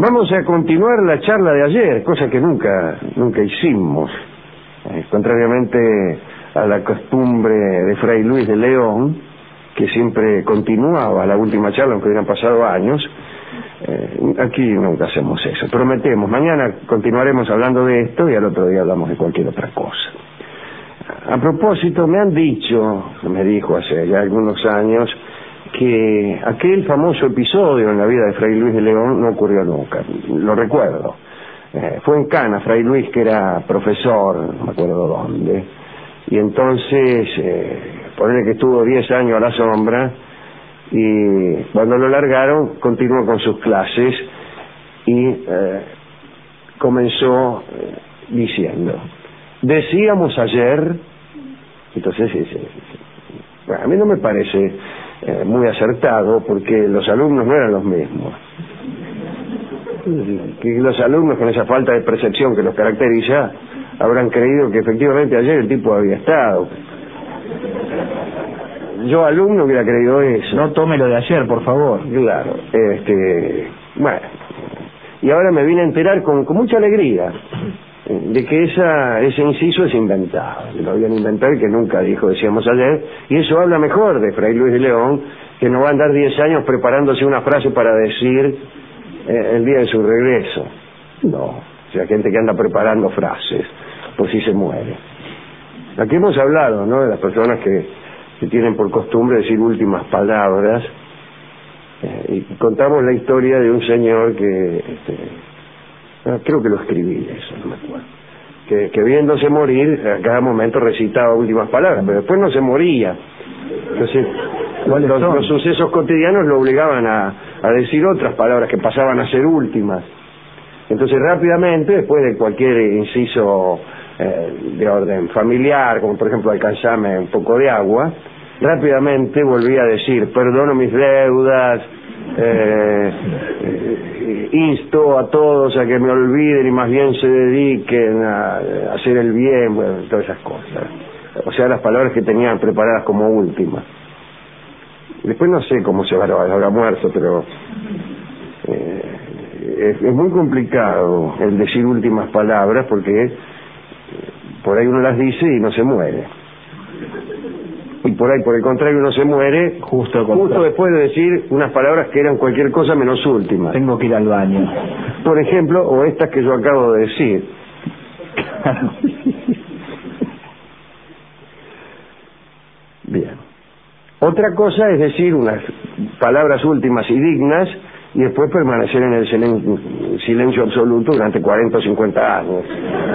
Vamos a continuar la charla de ayer, cosa que nunca hicimos, contrariamente a la costumbre de Fray Luis de León, que siempre continuaba la última charla, aunque hubieran pasado años. Aquí nunca hacemos eso. Prometemos, mañana continuaremos hablando de esto y al otro día hablamos de cualquier otra cosa. A propósito, me dijo hace ya algunos años, que aquel famoso episodio en la vida de Fray Luis de León no ocurrió nunca. Lo recuerdo. Fue en Cana, Fray Luis, que era profesor, no me acuerdo dónde, y entonces, ponele que estuvo 10 años a la sombra, y cuando lo largaron, continuó con sus clases, y comenzó diciendo, decíamos ayer, entonces, bueno, a mí no me parece muy acertado, porque los alumnos no eran los mismos. Que los alumnos, con esa falta de percepción que los caracteriza, habrán creído que efectivamente ayer el tipo había estado. Yo, alumno, hubiera creído eso. No tome lo de ayer, por favor. Claro. Bueno, y ahora me vine a enterar con mucha alegría de que ese inciso es inventado. Lo habían inventado y que nunca dijo, decíamos ayer, y eso habla mejor de Fray Luis de León, que no va a andar 10 años preparándose una frase para decir el día de su regreso. No, o sea, gente que anda preparando frases por si se muere. Aquí hemos hablado, ¿no?, de las personas que tienen por costumbre decir últimas palabras, y contamos la historia de un señor que creo que lo escribí eso, no me acuerdo, que viéndose morir a cada momento recitaba últimas palabras, pero después no se moría. Entonces los sucesos cotidianos lo obligaban a decir otras palabras que pasaban a ser últimas. Entonces rápidamente, después de cualquier inciso de orden familiar, como por ejemplo alcanzarme un poco de agua, rápidamente volvía a decir, perdono mis deudas, insto a todos a que me olviden y más bien se dediquen a hacer el bien, bueno, todas esas cosas. O sea, las palabras que tenían preparadas como últimas. Después no sé cómo se habrá muerto, pero es muy complicado el decir últimas palabras, porque por ahí uno las dice y no se muere. Y por ahí, por el contrario, uno se muere justo después de decir unas palabras que eran cualquier cosa menos últimas. Tengo que ir al baño, por ejemplo, o estas que yo acabo de decir. Bien. Otra cosa es decir unas palabras últimas y dignas y después permanecer en el silencio absoluto durante 40 o 50 años.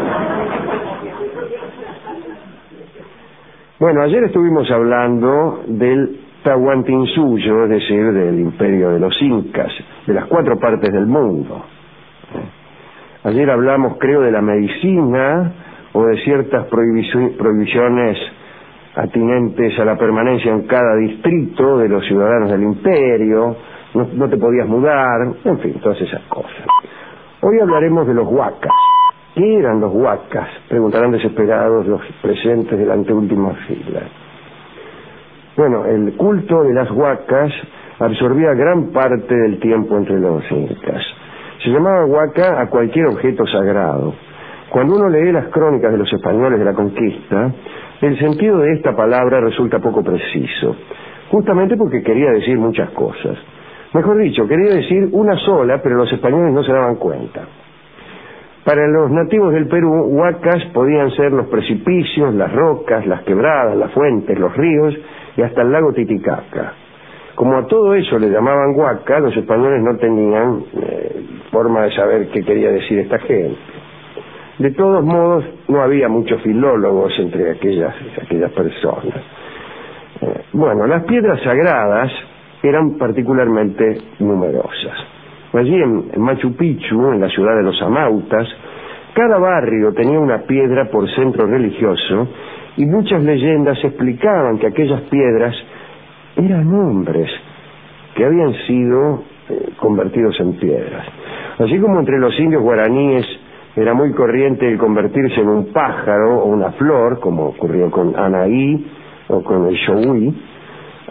Bueno, ayer estuvimos hablando del Tahuantinsuyo, es decir, del imperio de los incas, de las 4 partes del mundo. Ayer hablamos, creo, de la medicina o de ciertas prohibiciones atinentes a la permanencia en cada distrito de los ciudadanos del imperio, no te podías mudar, en fin, todas esas cosas. Hoy hablaremos de los huacas. ¿Qué eran los huacas?, preguntarán desesperados los presentes de la anteúltima fila. Bueno, el culto de las huacas absorbía gran parte del tiempo entre los incas. Se llamaba huaca a cualquier objeto sagrado. Cuando uno lee las crónicas de los españoles de la conquista, el sentido de esta palabra resulta poco preciso, justamente porque quería decir muchas cosas. Mejor dicho, quería decir una sola, pero los españoles no se daban cuenta. Para los nativos del Perú, huacas podían ser los precipicios, las rocas, las quebradas, las fuentes, los ríos y hasta el lago Titicaca. Como a todo eso le llamaban huaca, los españoles no tenían forma de saber qué quería decir esta gente. De todos modos, no había muchos filólogos entre aquellas personas. Bueno, las piedras sagradas eran particularmente numerosas. Allí en Machu Picchu, en la ciudad de los Amautas, cada barrio tenía una piedra por centro religioso y muchas leyendas explicaban que aquellas piedras eran hombres que habían sido convertidos en piedras. Así como entre los indios guaraníes era muy corriente el convertirse en un pájaro o una flor, como ocurrió con Anaí o con el Xohui,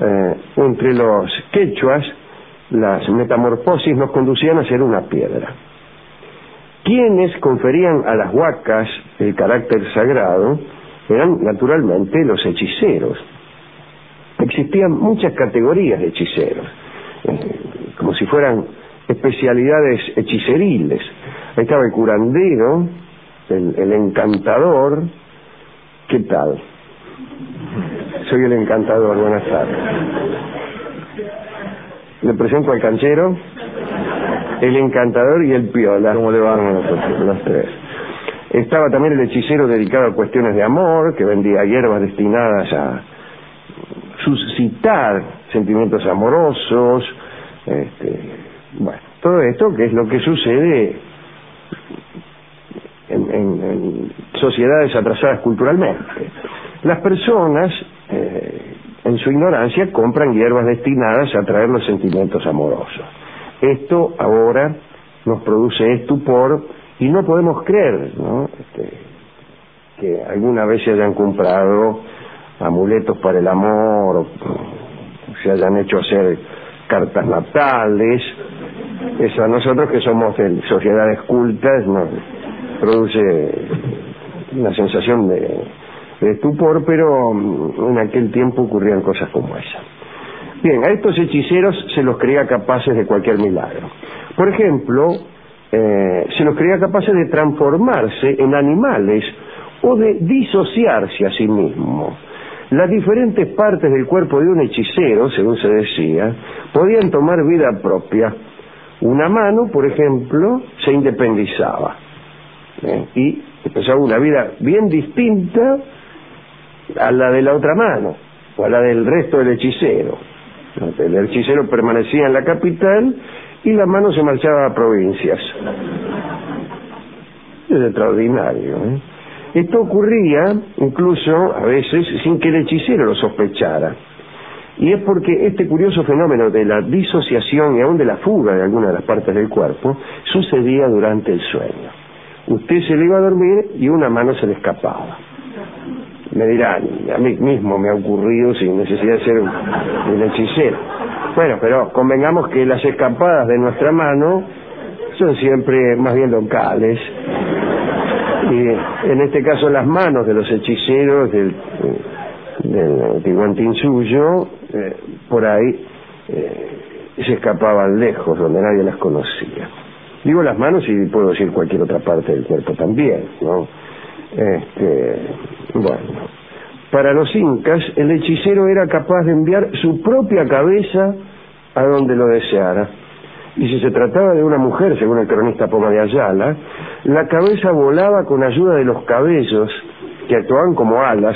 entre los quechuas las metamorfosis nos conducían a ser una piedra. Quienes conferían a las huacas el carácter sagrado eran naturalmente los hechiceros. Existían muchas categorías de hechiceros, como si fueran especialidades hechiceriles. Ahí estaba el curandero, el encantador. ¿Qué tal? Soy el encantador, buenas tardes. Le presento al canchero, el encantador y el piola. ¿Cómo le van los tres? Estaba también el hechicero dedicado a cuestiones de amor, que vendía hierbas destinadas a suscitar sentimientos amorosos. Bueno, todo esto que es lo que sucede en sociedades atrasadas culturalmente. Las personas, en su ignorancia, compran hierbas destinadas a atraer los sentimientos amorosos. Esto ahora nos produce estupor y no podemos creer, ¿no? Que alguna vez se hayan comprado amuletos para el amor, o se hayan hecho hacer cartas natales. Eso a nosotros, que somos de sociedades cultas, nos produce una sensación de estupor, pero en aquel tiempo ocurrían cosas como esa. Bien, a estos hechiceros se los creía capaces de cualquier milagro. Por ejemplo, se los creía capaces de transformarse en animales o de disociarse a sí mismos. Las diferentes partes del cuerpo de un hechicero, según se decía, podían tomar vida propia. Una mano, por ejemplo, se independizaba y empezaba una vida bien distinta a la de la otra mano o a la del resto del hechicero. El hechicero permanecía en la capital y la mano se marchaba a provincias. Es extraordinario, ¿eh? Esto ocurría incluso a veces sin que el hechicero lo sospechara. Y es porque este curioso fenómeno de la disociación y aún de la fuga de alguna de las partes del cuerpo sucedía durante el sueño. Usted se le iba a dormir y una mano se le escapaba. Me dirán, a mí mismo me ha ocurrido sin necesidad de ser un hechicero. Bueno, pero convengamos que las escapadas de nuestra mano son siempre más bien locales. Y en este caso las manos de los hechiceros del Tahuantinsuyo, por ahí se escapaban lejos, donde nadie las conocía. Digo las manos y puedo decir cualquier otra parte del cuerpo también, ¿no? Bueno, para los incas el hechicero era capaz de enviar su propia cabeza a donde lo deseara. Y si se trataba de una mujer, según el cronista Poma de Ayala, la cabeza volaba con ayuda de los cabellos que actuaban como alas.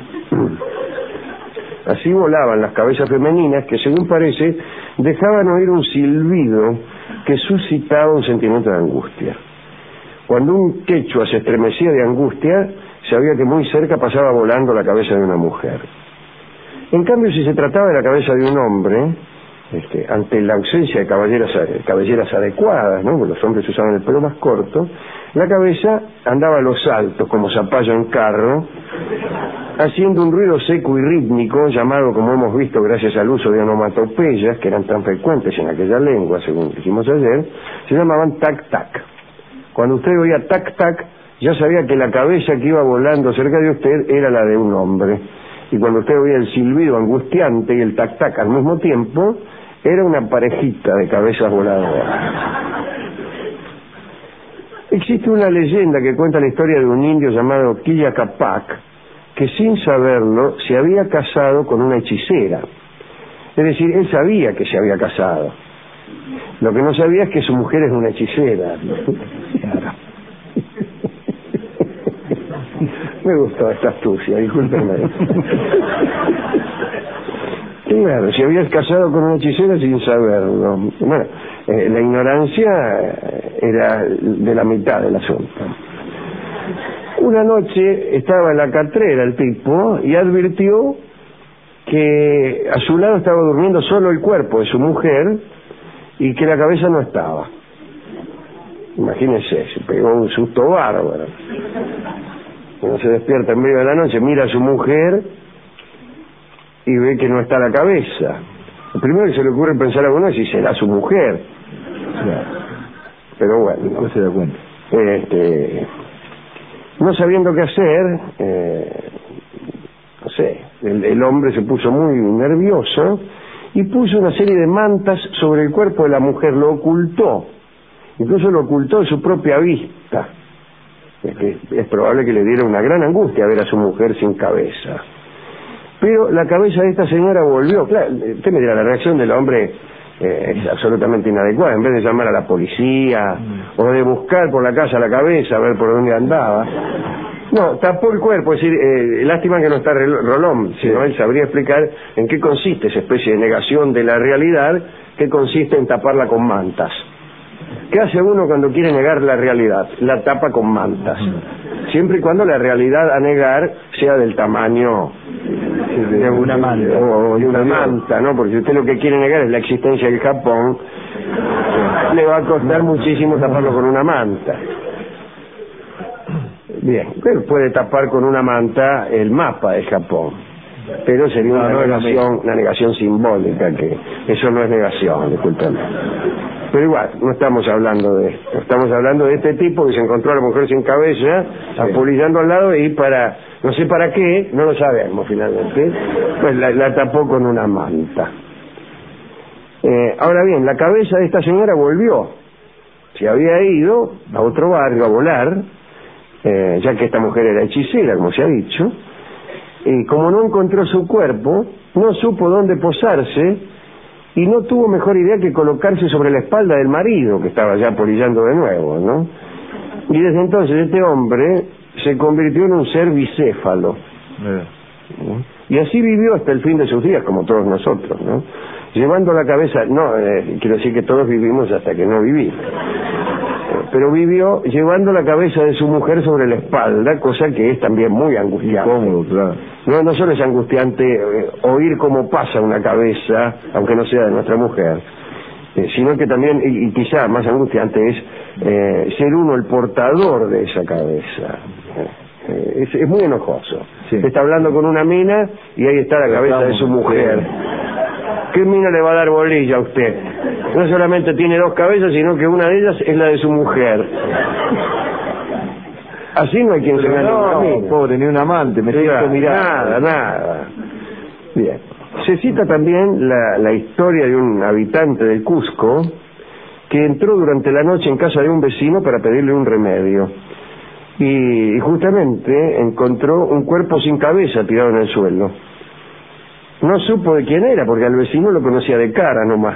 Así volaban las cabezas femeninas que, según parece, dejaban oír un silbido que suscitaba un sentimiento de angustia. Cuando un quechua se estremecía de angustia, sabía que muy cerca pasaba volando la cabeza de una mujer. En cambio, si se trataba de la cabeza de un hombre, ante la ausencia de cabelleras adecuadas, ¿no? Porque los hombres usaban el pelo más corto, la cabeza andaba a los saltos como zapallo en carro, haciendo un ruido seco y rítmico llamado, como hemos visto gracias al uso de onomatopeyas que eran tan frecuentes en aquella lengua, según dijimos ayer, se llamaban tac-tac. Cuando usted oía tac-tac, ya sabía que la cabeza que iba volando cerca de usted era la de un hombre. Y cuando usted oía el silbido angustiante y el tac-tac al mismo tiempo, era una parejita de cabezas voladoras. Existe una leyenda que cuenta la historia de un indio llamado Quilla Capac, que sin saberlo se había casado con una hechicera. Es decir, él sabía que se había casado. Lo que no sabía es que su mujer es una hechicera. Me gustó esta astucia, discúlpenme. Claro, se había casado con una hechicera sin saberlo. Bueno, la ignorancia era de la mitad del asunto. Una noche estaba en la catrera el tipo y advirtió que a su lado estaba durmiendo solo el cuerpo de su mujer y que la cabeza no estaba. Imagínense, se pegó un susto bárbaro. Cuando se despierta en medio de la noche, mira a su mujer y ve que no está la cabeza. Lo primero que se le ocurre pensar a uno es si será su mujer. Pero bueno, no se da cuenta. No sabiendo qué hacer, no sé, el hombre se puso muy nervioso y puso una serie de mantas sobre el cuerpo de la mujer, lo ocultó, incluso lo ocultó de su propia vista. Es probable que le diera una gran angustia ver a su mujer sin cabeza. Pero la cabeza de esta señora volvió. Claro, usted me dirá, la reacción del hombre es absolutamente inadecuada. En vez de llamar a la policía o de buscar por la casa la cabeza a ver por dónde andaba, no, tapó el cuerpo. Es decir, lástima que no está Rolón, sino él sabría explicar en qué consiste esa especie de negación de la realidad, que consiste en taparla con mantas. ¿Qué hace uno cuando quiere negar la realidad? La tapa con mantas, siempre y cuando la realidad a negar sea del tamaño de una manta, o de una manta, ¿no? Porque si usted lo que quiere negar es la existencia del Japón, le va a costar muchísimo taparlo con una manta. Bien, él puede tapar con una manta el mapa de Japón, pero sería una negación simbólica, que eso no es negación, discúlpenme. Pero igual, no estamos hablando de esto, estamos hablando de este tipo que se encontró a la mujer sin cabeza, apolillando al lado, y para, no sé para qué, no lo sabemos finalmente, pues la tapó con una manta. Ahora bien, la cabeza de esta señora volvió, se había ido a otro barrio a volar, ya que esta mujer era hechicera, como se ha dicho, y como no encontró su cuerpo, no supo dónde posarse, y no tuvo mejor idea que colocarse sobre la espalda del marido, que estaba ya polillando de nuevo, ¿no? Y desde entonces este hombre se convirtió en un ser bicéfalo. Y así vivió hasta el fin de sus días, como todos nosotros, ¿no? Llevando la cabeza, quiero decir que todos vivimos hasta que no vivimos. Pero vivió llevando la cabeza de su mujer sobre la espalda, cosa que es también muy angustiante. Cómodo, claro. No solo es angustiante oír cómo pasa una cabeza, aunque no sea de nuestra mujer, sino que también, y quizá más angustiante, es ser uno el portador de esa cabeza. Es muy enojoso. Sí. Está hablando con una mina y ahí está la cabeza de su mujer. ¿Qué mina le va a dar bolilla a usted? No solamente tiene dos cabezas, sino que una de ellas es la de su mujer. Así no hay quien se gane una mina. Pobre, ni un amante, me siento mirando. Nada. Bien. Se cita también la historia de un habitante de Cusco que entró durante la noche en casa de un vecino para pedirle un remedio. Y justamente encontró un cuerpo sin cabeza tirado en el suelo. No supo de quién era, porque al vecino lo conocía de cara nomás.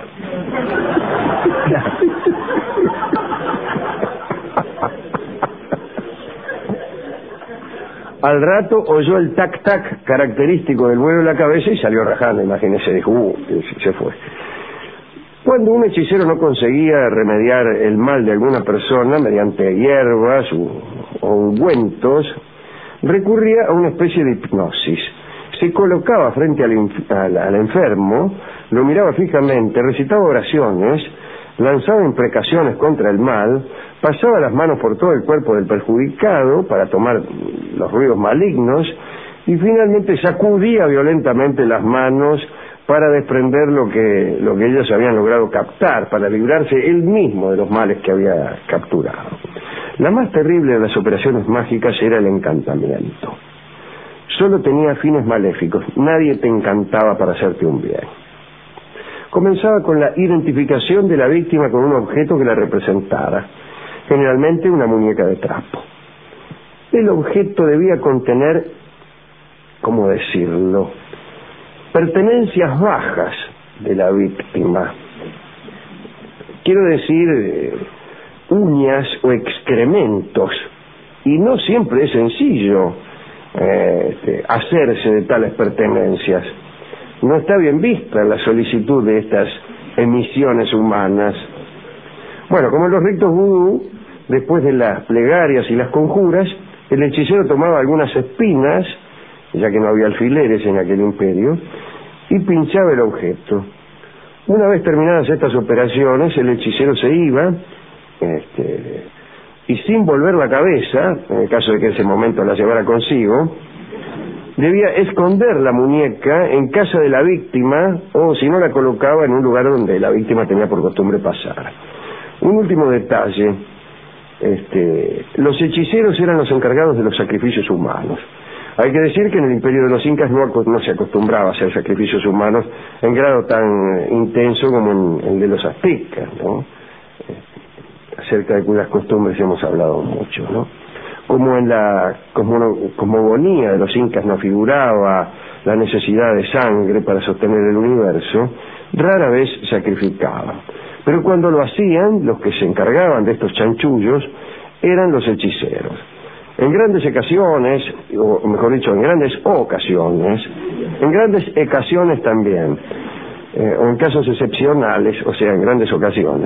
Al rato oyó el tac-tac característico del vuelo de la cabeza y salió rajando, imagínese, dijo, se fue. Cuando un hechicero no conseguía remediar el mal de alguna persona mediante hierbas o ungüentos, recurría a una especie de hipnosis. Se colocaba frente al enfermo, lo miraba fijamente, recitaba oraciones, lanzaba imprecaciones contra el mal, pasaba las manos por todo el cuerpo del perjudicado para tomar los ruidos malignos y finalmente sacudía violentamente las manos para desprender lo que ellos habían logrado captar, para librarse él mismo de los males que había capturado. La más terrible de las operaciones mágicas era el encantamiento. Solo tenía fines maléficos, nadie te encantaba para hacerte un bien. Comenzaba con la identificación de la víctima con un objeto que la representara, generalmente una muñeca de trapo. El objeto debía contener, ¿cómo decirlo?, pertenencias bajas de la víctima. Quiero decir, uñas o excrementos, y no siempre es sencillo hacerse de tales pertenencias. No está bien vista la solicitud de estas emisiones humanas. Bueno, como en los ritos vudú, después de las plegarias y las conjuras, el hechicero tomaba algunas espinas, ya que no había alfileres en aquel imperio, y pinchaba el objeto. Una vez terminadas estas operaciones, el hechicero se iba, y sin volver la cabeza, en el caso de que en ese momento la llevara consigo, debía esconder la muñeca en casa de la víctima, o si no la colocaba en un lugar donde la víctima tenía por costumbre pasar. Un último detalle: los hechiceros eran los encargados de los sacrificios humanos. Hay que decir que en el imperio de los incas no se acostumbraba a hacer sacrificios humanos en grado tan intenso como en el de los aztecas, ¿no? Acerca de cuyas costumbres hemos hablado mucho, ¿no? Como en la cosmogonía de los incas no figuraba la necesidad de sangre para sostener el universo, rara vez sacrificaban. Pero cuando lo hacían, los que se encargaban de estos chanchullos eran los hechiceros. En grandes ocasiones, o mejor dicho, en grandes ocasiones también, o en casos excepcionales, o sea, en grandes ocasiones,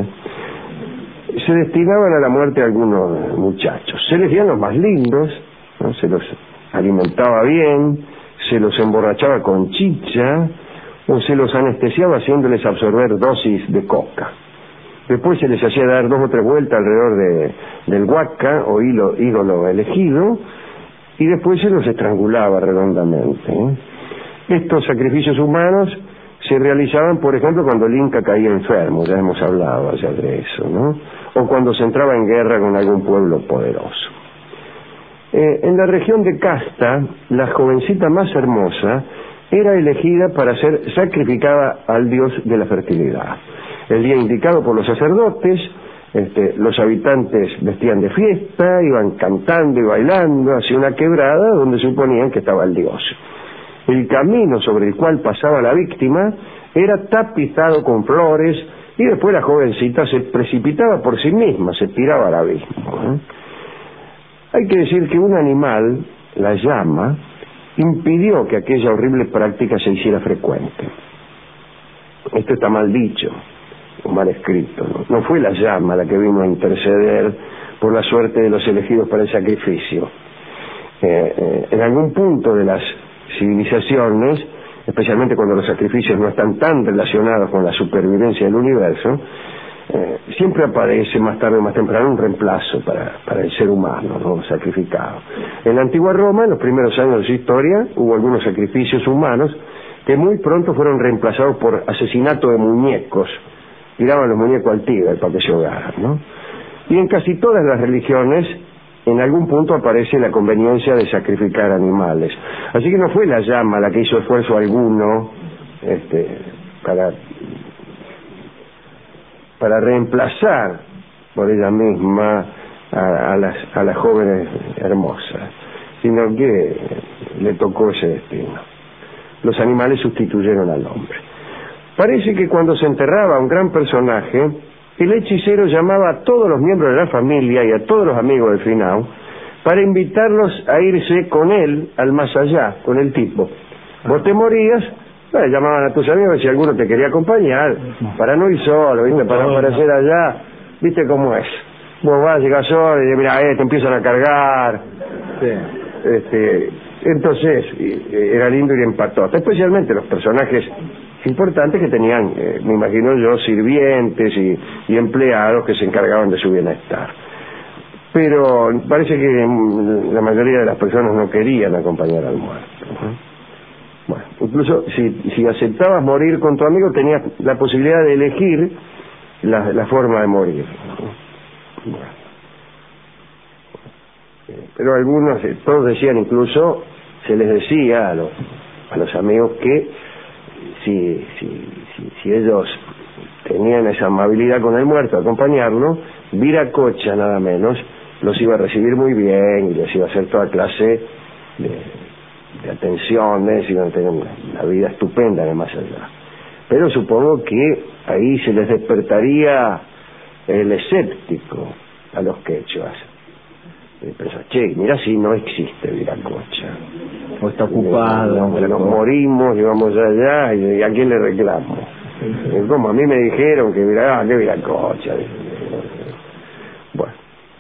se destinaban a la muerte a algunos muchachos. Se elegían los más lindos, ¿no? Se los alimentaba bien, se los emborrachaba con chicha, o se los anestesiaba haciéndoles absorber dosis de coca. Después se les hacía dar 2 o 3 vueltas alrededor del huaca o ídolo elegido, y después se los estrangulaba redondamente, ¿eh? Estos sacrificios humanos se realizaban, por ejemplo, cuando el Inca caía enfermo, ya hemos hablado allá de eso, ¿no? O cuando se entraba en guerra con algún pueblo poderoso. En la región de Casta, la jovencita más hermosa era elegida para ser sacrificada al dios de la fertilidad. El día indicado por los sacerdotes, los habitantes vestían de fiesta, iban cantando y bailando hacia una quebrada donde suponían que estaba el dios. El camino sobre el cual pasaba la víctima era tapizado con flores, y después la jovencita se precipitaba por sí misma, se tiraba al abismo, ¿eh? Hay que decir que un animal, la llama, impidió que aquella horrible práctica se hiciera frecuente. Esto está mal dicho, o mal escrito, ¿no? No fue la llama la que vino a interceder por la suerte de los elegidos para el sacrificio. En algún punto de las civilizaciones, especialmente cuando los sacrificios no están tan relacionados con la supervivencia del universo, siempre aparece más tarde o más temprano un reemplazo para el ser humano, ¿no? Sacrificado. En la antigua Roma, en los primeros años de su historia, hubo algunos sacrificios humanos que muy pronto fueron reemplazados por asesinato de muñecos. Tiraban los muñecos al tigre para que se ahogaran, ¿no? Y en casi todas las religiones, en algún punto aparece la conveniencia de sacrificar animales. Así que no fue la llama la que hizo esfuerzo alguno para reemplazar por ella misma a las jóvenes hermosas, sino que le tocó ese destino. Los animales sustituyeron al hombre. Parece que cuando se enterraba a un gran personaje, el hechicero llamaba a todos los miembros de la familia y a todos los amigos del finao para invitarlos a irse con él al más allá, con el tipo. Vos te morías, llamaban a tus amigos si alguno te quería acompañar, para no ir solo, ¿viste? Para aparecer allá, ¿viste cómo es? Vos vas, llegas solo y mira, te empiezan a cargar. Sí. Entonces, era lindo ir en patota, especialmente los personajes importantes que tenían, me imagino yo, sirvientes y empleados que se encargaban de su bienestar. Pero parece que la mayoría de las personas no querían acompañar al muerto, ¿no? Bueno, incluso si aceptabas morir con tu amigo, tenías la posibilidad de elegir la forma de morir, ¿no? Bueno. Pero algunos, todos decían, incluso se les decía a los amigos que si ellos tenían esa amabilidad con el muerto, acompañarlo, Viracocha nada menos los iba a recibir muy bien y les iba a hacer toda clase de atenciones, iban a tener una vida estupenda de más allá. Pero supongo que ahí se les despertaría el escéptico a los quechuas. Pensó, che, mira si no existe Viracocha, o está ocupado, nos morimos y vamos allá, y ¿a quién le reclamo? Como a mí me dijeron que que Viracocha. Bueno,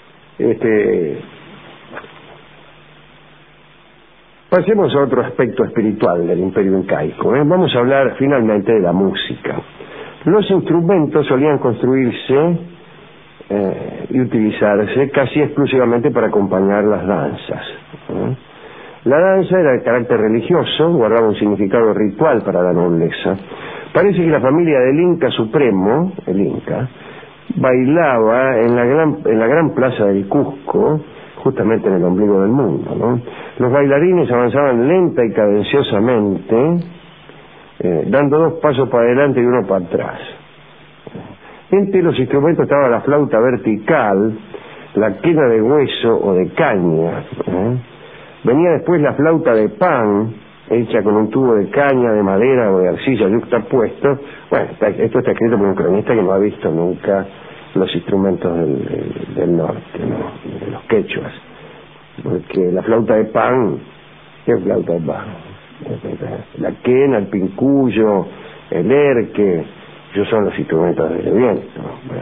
pasemos a otro aspecto espiritual del imperio incaico, ¿eh? Vamos a hablar finalmente de la música. Los instrumentos solían construirse y utilizarse casi exclusivamente para acompañar las danzas, ¿eh? La danza era de carácter religioso, guardaba un significado ritual para la nobleza. Parece que la familia del Inca Supremo, el Inca, bailaba en la gran plaza del Cusco, justamente en el ombligo del mundo, ¿no? Los bailarines avanzaban lenta y cadenciosamente, dando 2 pasos para adelante y 1 para atrás. Entre los instrumentos estaba la flauta vertical, la quena de hueso o de caña. Venía después la flauta de pan, hecha con un tubo de caña, de madera o de arcilla yuxtapuesto. Bueno, esto está escrito por un cronista que no ha visto nunca los instrumentos del norte, ¿no? De los quechuas. Porque la flauta de pan, ¿qué es flauta de pan? La quena, el pincullo, el erque, esos son los instrumentos del viento. Bueno,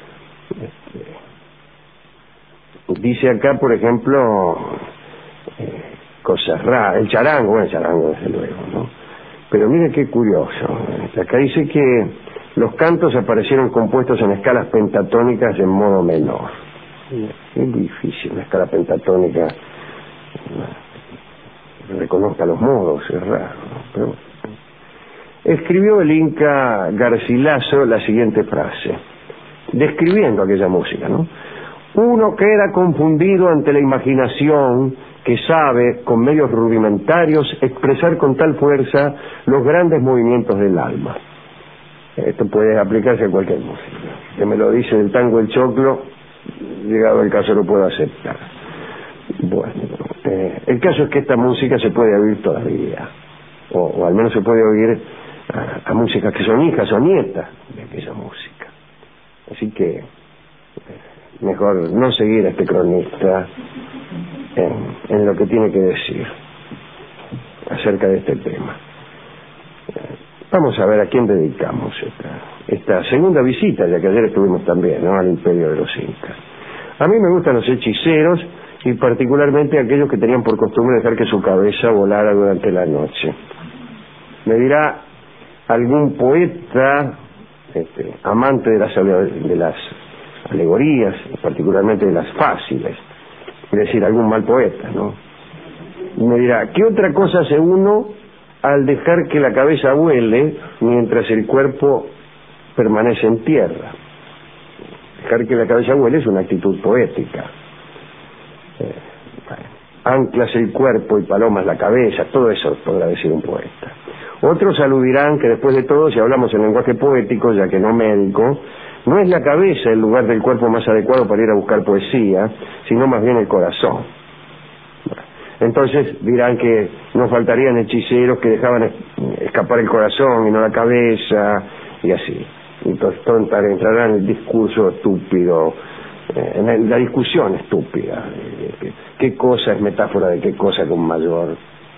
dice acá, por ejemplo, cosas raras, el charango, bueno, el charango desde luego, ¿no? Pero mire qué curioso, acá dice que los cantos aparecieron compuestos en escalas pentatónicas en modo menor. Es difícil, la escala pentatónica reconozca los modos, es raro, ¿no? Pero bueno. Escribió el Inca Garcilaso la siguiente frase, describiendo aquella música, ¿no? Uno queda confundido ante la imaginación que sabe, con medios rudimentarios, expresar con tal fuerza los grandes movimientos del alma. Esto puede aplicarse a cualquier música. Que me lo dice el tango El Choclo, llegado el caso lo puedo aceptar. Bueno, el caso es que esta música se puede oír todavía, o al menos se puede oír a músicas que son hijas o nietas de aquella música. Así que mejor no seguir a este cronista en lo que tiene que decir acerca de este tema. Vamos a ver a quién dedicamos esta segunda visita, ya que ayer estuvimos también, ¿no?, al imperio de los incas. A mí me gustan los hechiceros y particularmente aquellos que tenían por costumbre dejar que su cabeza volara durante la noche. Me dirá algún poeta amante de las alegorías, particularmente de las fáciles, es decir, algún mal poeta, ¿no? Y me dirá, ¿qué otra cosa hace uno al dejar que la cabeza vuele mientras el cuerpo permanece en tierra? Dejar que la cabeza vuele es una actitud poética. Anclas el cuerpo y palomas la cabeza, todo eso podrá decir un poeta. Otros aludirán que después de todo, si hablamos en lenguaje poético, ya que no médico, no es la cabeza el lugar del cuerpo más adecuado para ir a buscar poesía, sino más bien el corazón. Entonces dirán que no faltarían hechiceros que dejaban escapar el corazón y no la cabeza, y así. Entonces entrarán en el discurso estúpido, en la discusión estúpida. ¿Qué cosa es metáfora de qué cosa con mayor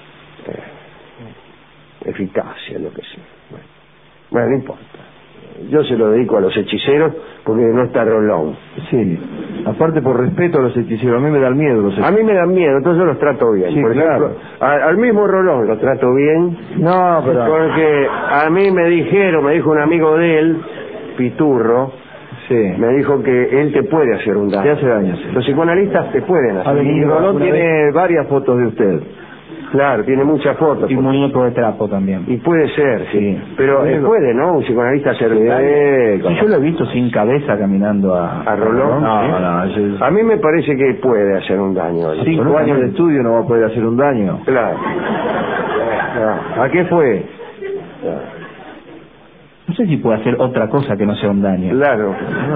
eficacia, lo que sea? Bueno, no importa. Yo se lo dedico a los hechiceros porque no está Rolón. Sí, aparte por respeto a los hechiceros, a mí me dan miedo los hechiceros. A mí me dan miedo, entonces yo los trato bien. Sí, por claro. ejemplo, al mismo Rolón lo trato bien. No, pero... Porque a mí me dijo un amigo de él, Piturro, sí, me dijo que él te puede hacer un daño. te hace daño, sí. Los psicoanalistas te pueden hacer daño. Y Rolón tiene varias fotos de usted. Claro, tiene muchas fotos. Y muñeco de trapo también. Y puede ser, sí. Pero puede, ¿no? Un psicoanalista hacer daño. Sí, yo lo he visto sin cabeza caminando a Rolón. No. A mí me parece que puede hacer un daño. 5 años de estudio no va a poder hacer un daño. Claro. ¿A qué fue? No sé si puede hacer otra cosa que no sea un daño. Claro.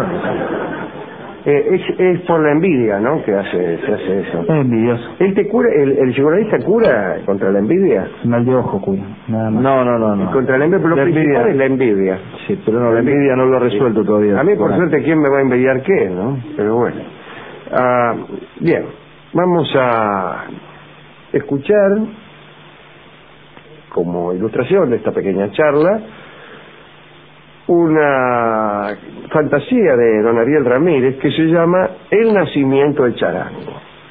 Es por la envidia, ¿no?, que se hace eso. Es envidioso. ¿Él te cura, el psicoanalista cura contra la envidia? Mal de ojo cura, nada más. No. Contra la envidia, pero lo principal es la envidia. Sí, pero no, la envidia no lo ha resuelto todavía. A mí, por suerte, ¿quién me va a envidiar qué, no? Pero bueno. Bien, vamos a escuchar, como ilustración de esta pequeña charla, una fantasía de don Ariel Ramírez que se llama El nacimiento del charango.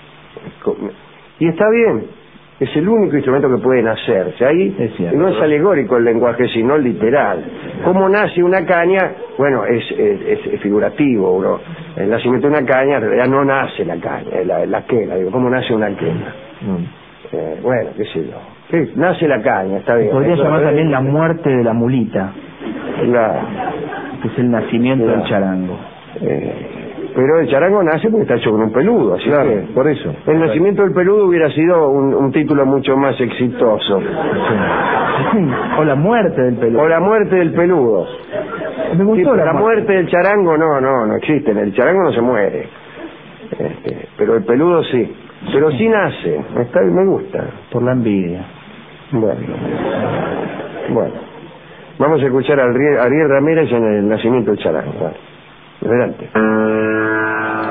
Y está bien, es el único instrumento que puede nacerse. Ahí no es alegórico el lenguaje, sino literal. ¿Cómo nace una caña? Bueno, es figurativo, bro. El nacimiento de una caña, en realidad no nace la caña, la quena, digo, ¿cómo nace una quena? Bueno, qué sé yo. ¿Qué? Nace la caña, está bien. Podría llamar también la muerte de la mulita. Claro. Que es el nacimiento del charango. Pero el charango nace porque está hecho con un peludo, así Claro, que por eso. el nacimiento del peludo hubiera sido un título mucho más exitoso. Sí. O la muerte del peludo. O la muerte del peludo. Me gustó Sí, la muerte del charango no existe. El charango no se muere. Pero el peludo sí. Pero sí nace. Me gusta. Por la envidia. Bueno. Vamos a escuchar a Ariel Ramírez en el nacimiento del charango. Adelante.